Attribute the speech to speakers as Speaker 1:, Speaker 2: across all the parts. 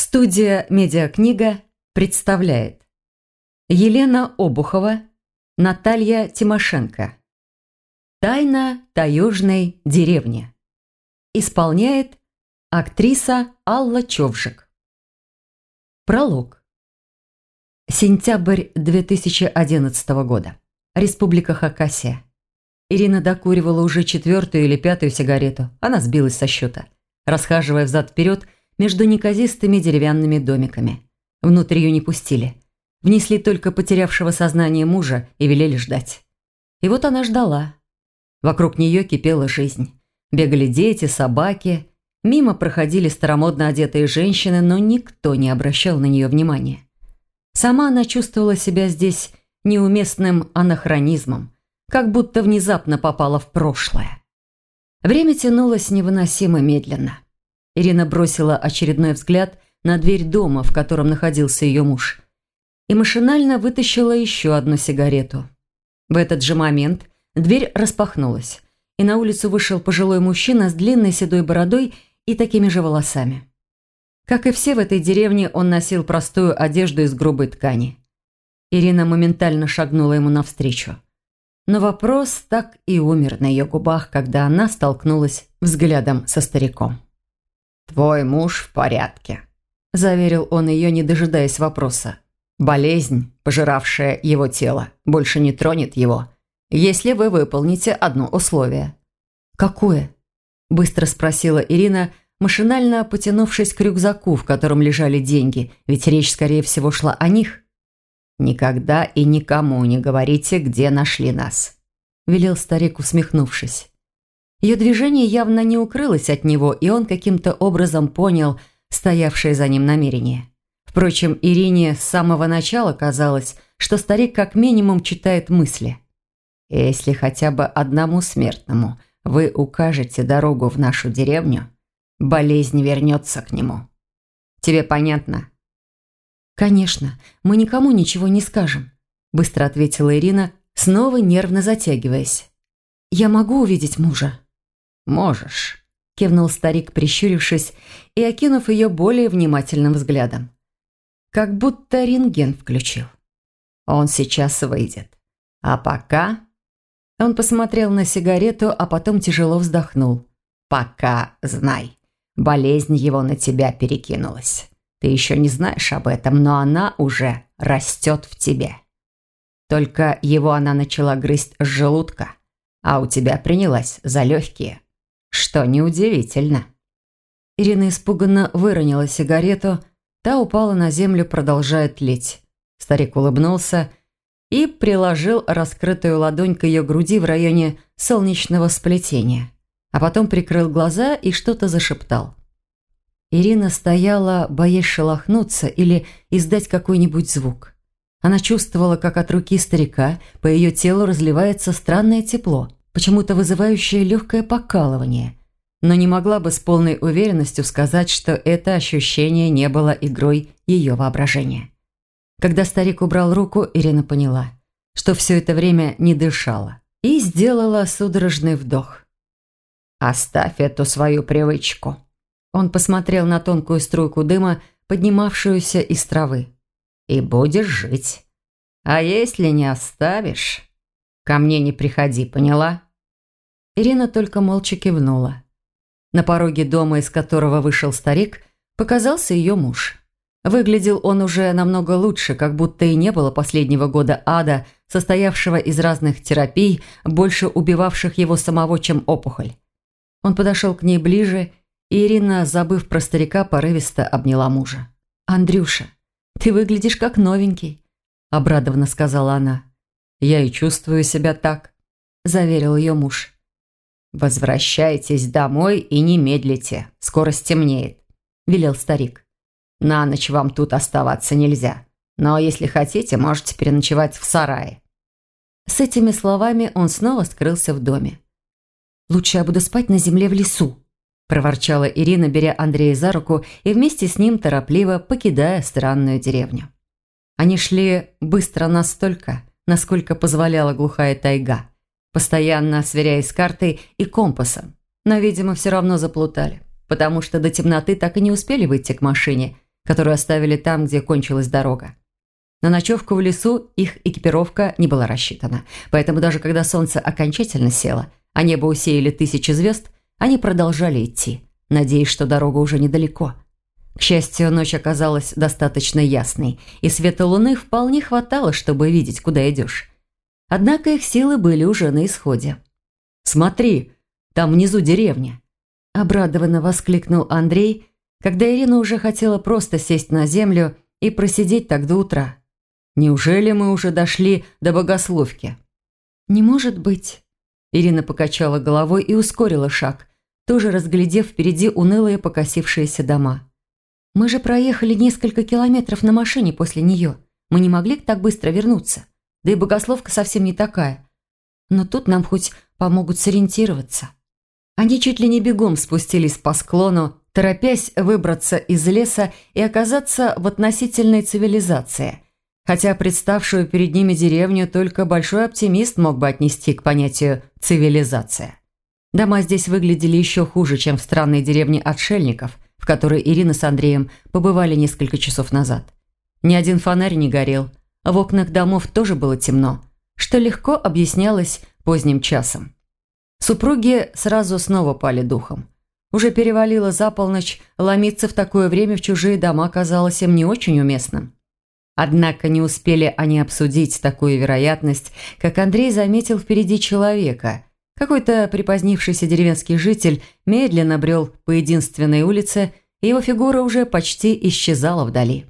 Speaker 1: Студия «Медиакнига» представляет Елена Обухова, Наталья Тимошенко. «Тайна таежной деревни». Исполняет актриса Алла Човжик. Пролог. Сентябрь 2011 года. Республика Хакасия. Ирина докуривала уже 4-ю или 5-ю сигарету. Она сбилась со счета, расхаживая взад-вперед между неказистыми деревянными домиками. Внутрь ее не пустили. Внесли только потерявшего сознание мужа и велели ждать. И вот она ждала. Вокруг нее кипела жизнь. Бегали дети, собаки. Мимо проходили старомодно одетые женщины, но никто не обращал на нее внимания. Сама она чувствовала себя здесь неуместным анахронизмом, как будто внезапно попала в прошлое. Время тянулось невыносимо медленно. Ирина бросила очередной взгляд на дверь дома, в котором находился ее муж, и машинально вытащила еще одну сигарету. В этот же момент дверь распахнулась, и на улицу вышел пожилой мужчина с длинной седой бородой и такими же волосами. Как и все в этой деревне, он носил простую одежду из грубой ткани. Ирина моментально шагнула ему навстречу. Но вопрос так и умер на ее губах, когда она столкнулась взглядом со стариком.
Speaker 2: «Твой муж в порядке», – заверил он ее, не дожидаясь вопроса. «Болезнь, пожиравшая его тело, больше не тронет его, если вы выполните одно условие».
Speaker 1: «Какое?» – быстро спросила Ирина, машинально потянувшись к рюкзаку, в котором лежали деньги, ведь речь, скорее всего, шла о них.
Speaker 2: «Никогда и никому не говорите, где нашли нас», – велел старик, усмехнувшись.
Speaker 1: Ее движение явно не укрылось от него, и он каким-то образом понял стоявшее за ним намерение. Впрочем, Ирине с самого начала казалось, что старик как минимум читает мысли.
Speaker 2: «Если хотя бы одному смертному вы укажете дорогу в нашу деревню, болезнь вернется к нему. Тебе понятно?»
Speaker 1: «Конечно, мы никому ничего не скажем», – быстро ответила Ирина, снова нервно затягиваясь. «Я могу увидеть мужа?»
Speaker 2: «Можешь», –
Speaker 1: кивнул старик, прищурившись и окинув ее более внимательным взглядом. Как будто рентген включил.
Speaker 2: «Он сейчас выйдет. А пока...»
Speaker 1: Он посмотрел на сигарету, а потом тяжело вздохнул.
Speaker 2: «Пока знай, болезнь его на тебя перекинулась. Ты еще не знаешь об этом, но она уже растет в тебе. Только его она начала грызть с желудка, а у тебя принялась за легкие, что неудивительно».
Speaker 1: Ирина испуганно выронила сигарету, та упала на землю, продолжая тлеть. Старик улыбнулся и приложил раскрытую ладонь к ее груди в районе солнечного сплетения, а потом прикрыл глаза и что-то зашептал. Ирина стояла, боясь шелохнуться или издать какой-нибудь звук. Она чувствовала, как от руки старика по ее телу разливается странное тепло, почему-то вызывающее легкое покалывание, но не могла бы с полной уверенностью сказать, что это ощущение не было игрой ее воображения. Когда старик убрал руку, Ирина поняла, что все это время не дышала, и сделала судорожный вдох.
Speaker 2: «Оставь эту свою привычку».
Speaker 1: Он посмотрел на тонкую струйку дыма, поднимавшуюся из травы.
Speaker 2: «И будешь жить. А если не оставишь, ко мне не приходи, поняла?»
Speaker 1: Ирина только молча кивнула. На пороге дома, из которого вышел старик, показался ее муж. Выглядел он уже намного лучше, как будто и не было последнего года ада, состоявшего из разных терапий, больше убивавших его самого, чем опухоль. Он подошел к ней ближе, и Ирина, забыв про старика, порывисто обняла мужа. «Андрюша, ты выглядишь как новенький», – обрадованно сказала она.
Speaker 2: «Я и чувствую себя так», – заверил ее муж. «Возвращайтесь домой и не медлите, скоро стемнеет», – велел старик. «На ночь вам тут оставаться нельзя, но если хотите, можете переночевать в сарае».
Speaker 1: С этими словами он снова скрылся в доме. «Лучше я буду спать на земле в лесу», – проворчала Ирина, беря Андрея за руку и вместе с ним торопливо покидая странную деревню. Они шли быстро настолько, насколько позволяла глухая тайга, постоянно сверяясь с картой и компасом, но, видимо, все равно заплутали, потому что до темноты так и не успели выйти к машине, которую оставили там, где кончилась дорога. На ночевку в лесу их экипировка не была рассчитана, поэтому даже когда солнце окончательно село, а небо усеяли тысячи звезд, они продолжали идти, надеясь, что дорога уже недалеко. К счастью, ночь оказалась достаточно ясной, и света луны вполне хватало, чтобы видеть, куда идешь. Однако их силы были уже на исходе. «Смотри, там внизу деревня!» – обрадованно воскликнул Андрей, когда Ирина уже хотела просто сесть на землю и просидеть так до утра. «Неужели мы уже дошли до Богословки?»
Speaker 2: «Не может быть».
Speaker 1: Ирина покачала головой и ускорила шаг, тоже разглядев впереди унылые покосившиеся дома.
Speaker 2: «Мы же проехали несколько километров на машине после нее. Мы не могли так быстро вернуться. Да и Богословка совсем не такая. Но тут нам хоть помогут сориентироваться».
Speaker 1: Они чуть ли не бегом спустились по склону, торопясь выбраться из леса и оказаться в относительной цивилизации. Хотя представшую перед ними деревню только большой оптимист мог бы отнести к понятию «цивилизация». Дома здесь выглядели еще хуже, чем в странной деревне отшельников, в которой Ирина с Андреем побывали несколько часов назад. Ни один фонарь не горел, а в окнах домов тоже было темно, что легко объяснялось поздним часом. Супруги сразу снова пали духом. Уже перевалило за полночь, ломиться в такое время в чужие дома казалось им не очень уместным. Однако не успели они обсудить такую вероятность, как Андрей заметил впереди человека. Какой-то припозднившийся деревенский житель медленно брел по единственной улице, и его фигура уже почти исчезала вдали.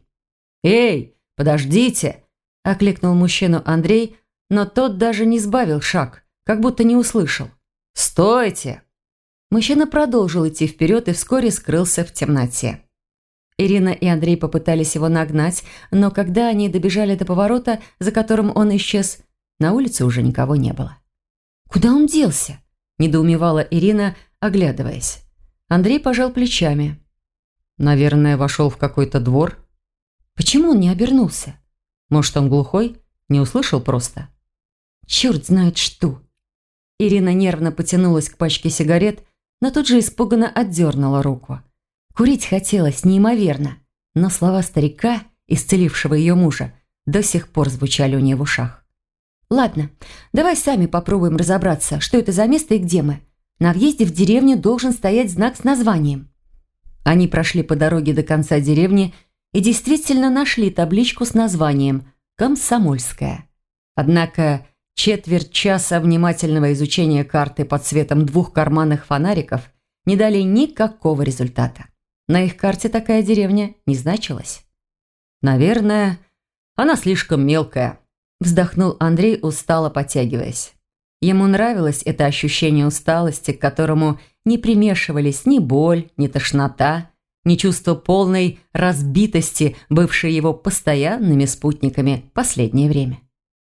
Speaker 1: «Эй, подождите!» – окликнул мужчину Андрей, но тот даже не сбавил шаг, как будто не услышал. «Стойте!» Мужчина продолжил идти вперед и вскоре скрылся в темноте. Ирина и Андрей попытались его нагнать, но когда они добежали до поворота, за которым он исчез, на улице уже никого не было.
Speaker 2: «Куда он делся?»
Speaker 1: – недоумевала Ирина, оглядываясь. Андрей пожал плечами. «Наверное, вошел в какой-то двор».
Speaker 2: «Почему он не обернулся?»
Speaker 1: «Может, он глухой? Не услышал просто?»
Speaker 2: «Черт знает что!»
Speaker 1: Ирина нервно потянулась к пачке сигарет, но тут же испуганно отдернула руку. Курить хотелось неимоверно, но слова старика, исцелившего ее мужа, до сих пор звучали у нее в ушах.
Speaker 2: «Ладно, давай сами попробуем разобраться, что это за место и где мы. На въезде в деревню должен стоять знак с названием».
Speaker 1: Они прошли по дороге до конца деревни и действительно нашли табличку с названием «Комсомольская». Однако четверть часа внимательного изучения карты под светом 2 карманных фонариков не дали никакого результата. На их карте такая деревня не значилась. «Наверное, она слишком мелкая», – вздохнул Андрей, устало потягиваясь. Ему нравилось это ощущение усталости, к которому не примешивались ни боль, ни тошнота, ни чувство полной разбитости, бывшие его постоянными спутниками последнее время.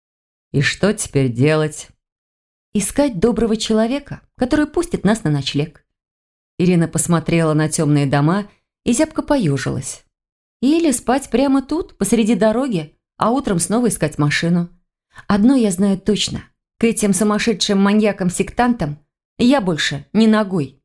Speaker 1: «И что теперь делать?»
Speaker 2: «Искать доброго человека, который пустит нас на ночлег».
Speaker 1: Ирина посмотрела на темные дома и зябко поежилась.
Speaker 2: «Или спать прямо тут, посреди дороги, а утром снова искать машину. Одно я знаю точно. К этим сумасшедшим маньякам-сектантам я больше не ногой».